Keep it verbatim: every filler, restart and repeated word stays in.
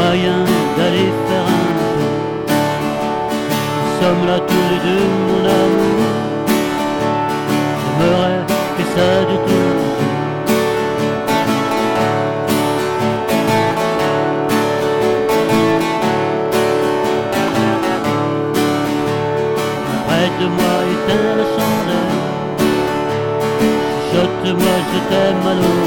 moyen d'aller faire un tour. Nous sommes là tous les deux, mon amour. J'aimerais que ça de tout. Prête-moi, éteins la chandelle. Chuchote-moi, je t'aime à l'eau.